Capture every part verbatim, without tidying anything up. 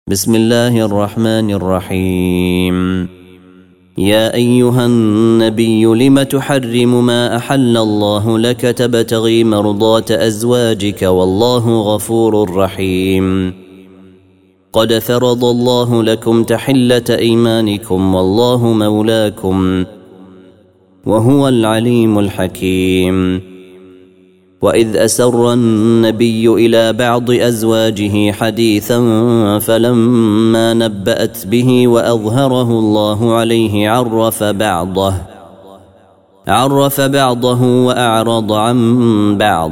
بسم الله الرحمن الرحيم. يا أيها النبي لم تحرم ما أحل الله لك تبتغي مرضات أزواجك والله غفور رحيم. قد فرض الله لكم تحلة أيمانكم والله مولاكم وهو العليم الحكيم. وإذ أسر النبي إلى بعض أزواجه حديثا فلما نبأت به وأظهره الله عليه عرف بعضه عرف بعضه وأعرض عن بعض.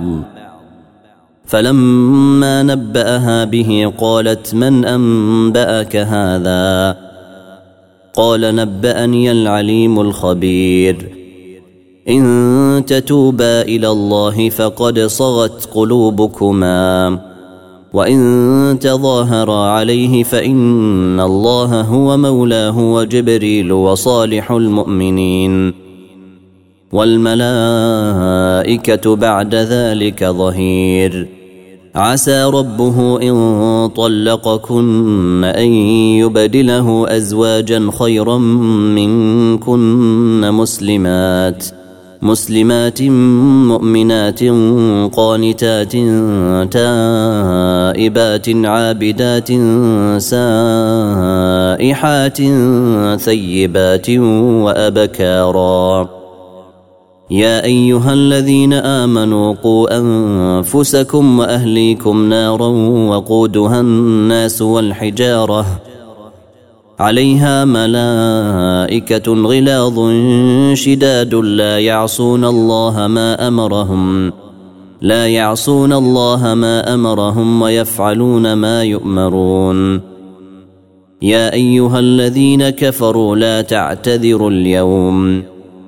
فلما نبأها به قالت من أنبأك هذا؟ قال نبأني العليم الخبير. إن تتوبا إلى الله فقد صغت قلوبكما وإن تظاهرا عليه فإن الله هو مولاه وجبريل وصالح المؤمنين والملائكة بعد ذلك ظهير. عسى ربه إن طلقكن أن يبدله أزواجا خيرا منكن مسلمات مسلمات مؤمنات قانتات تائبات عابدات سائحات ثيبات وأبكارا. يا أيها الذين آمنوا قوا أنفسكم وأهليكم نارا وقودها الناس والحجارة عليها ملائكة غلاظ شداد لا يعصون الله ما أمرهم لا يعصون الله ما أمرهم ويفعلون ما يؤمرون. يا أيها الذين كفروا لا تعتذروا اليوم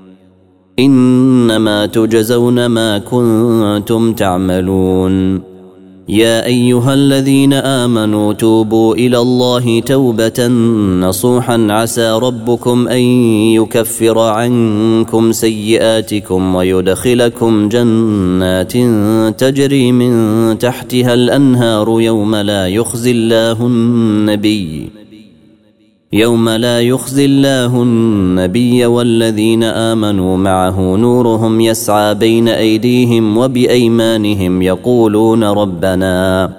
إنما تجزون ما كنتم تعملون. يا أيها الذين آمنوا توبوا إلى الله توبة نصوحا عسى ربكم أن يكفر عنكم سيئاتكم ويدخلكم جنات تجري من تحتها الأنهار يوم لا يخزي الله النبي يوم لا يخزي الله النبي والذين آمنوا معه نورهم يسعى بين أيديهم وبأيمانهم يقولون ربنا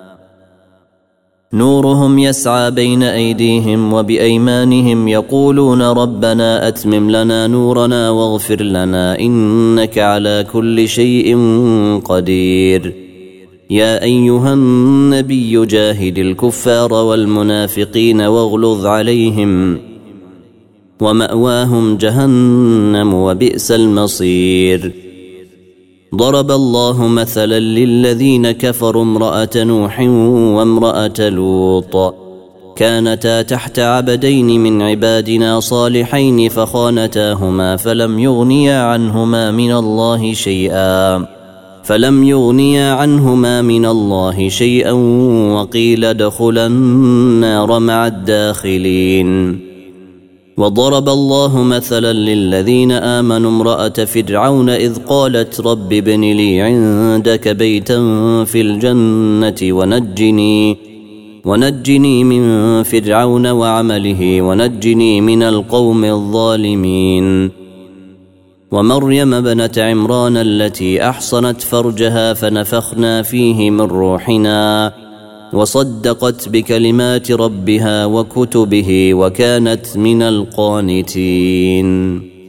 نورهم يسعى بين أيديهم وبأيمانهم يقولون ربنا أتمم لنا نورنا واغفر لنا إنك على كل شيء قدير. يا أيها النبي جاهد الكفار والمنافقين واغلظ عليهم ومأواهم جهنم وبئس المصير. ضرب الله مثلا للذين كفروا امرأة نوح وامرأة لوط كانتا تحت عبدين من عبادنا صالحين فخانتاهما فلم يغنيا عنهما من الله شيئا فلم يغنيا عنهما من الله شيئا وقيل ادخلا النار مع الداخلين. وضرب الله مثلا للذين آمنوا امرأة فرعون إذ قالت رب ابن لي عندك بيتا في الجنة ونجني ونجني من فرعون وعمله ونجني من القوم الظالمين. ومريم ابنة عمران التي أحصنت فرجها فنفخنا فيه من روحنا وصدقت بكلمات ربها وكتبه وكانت من القانتين.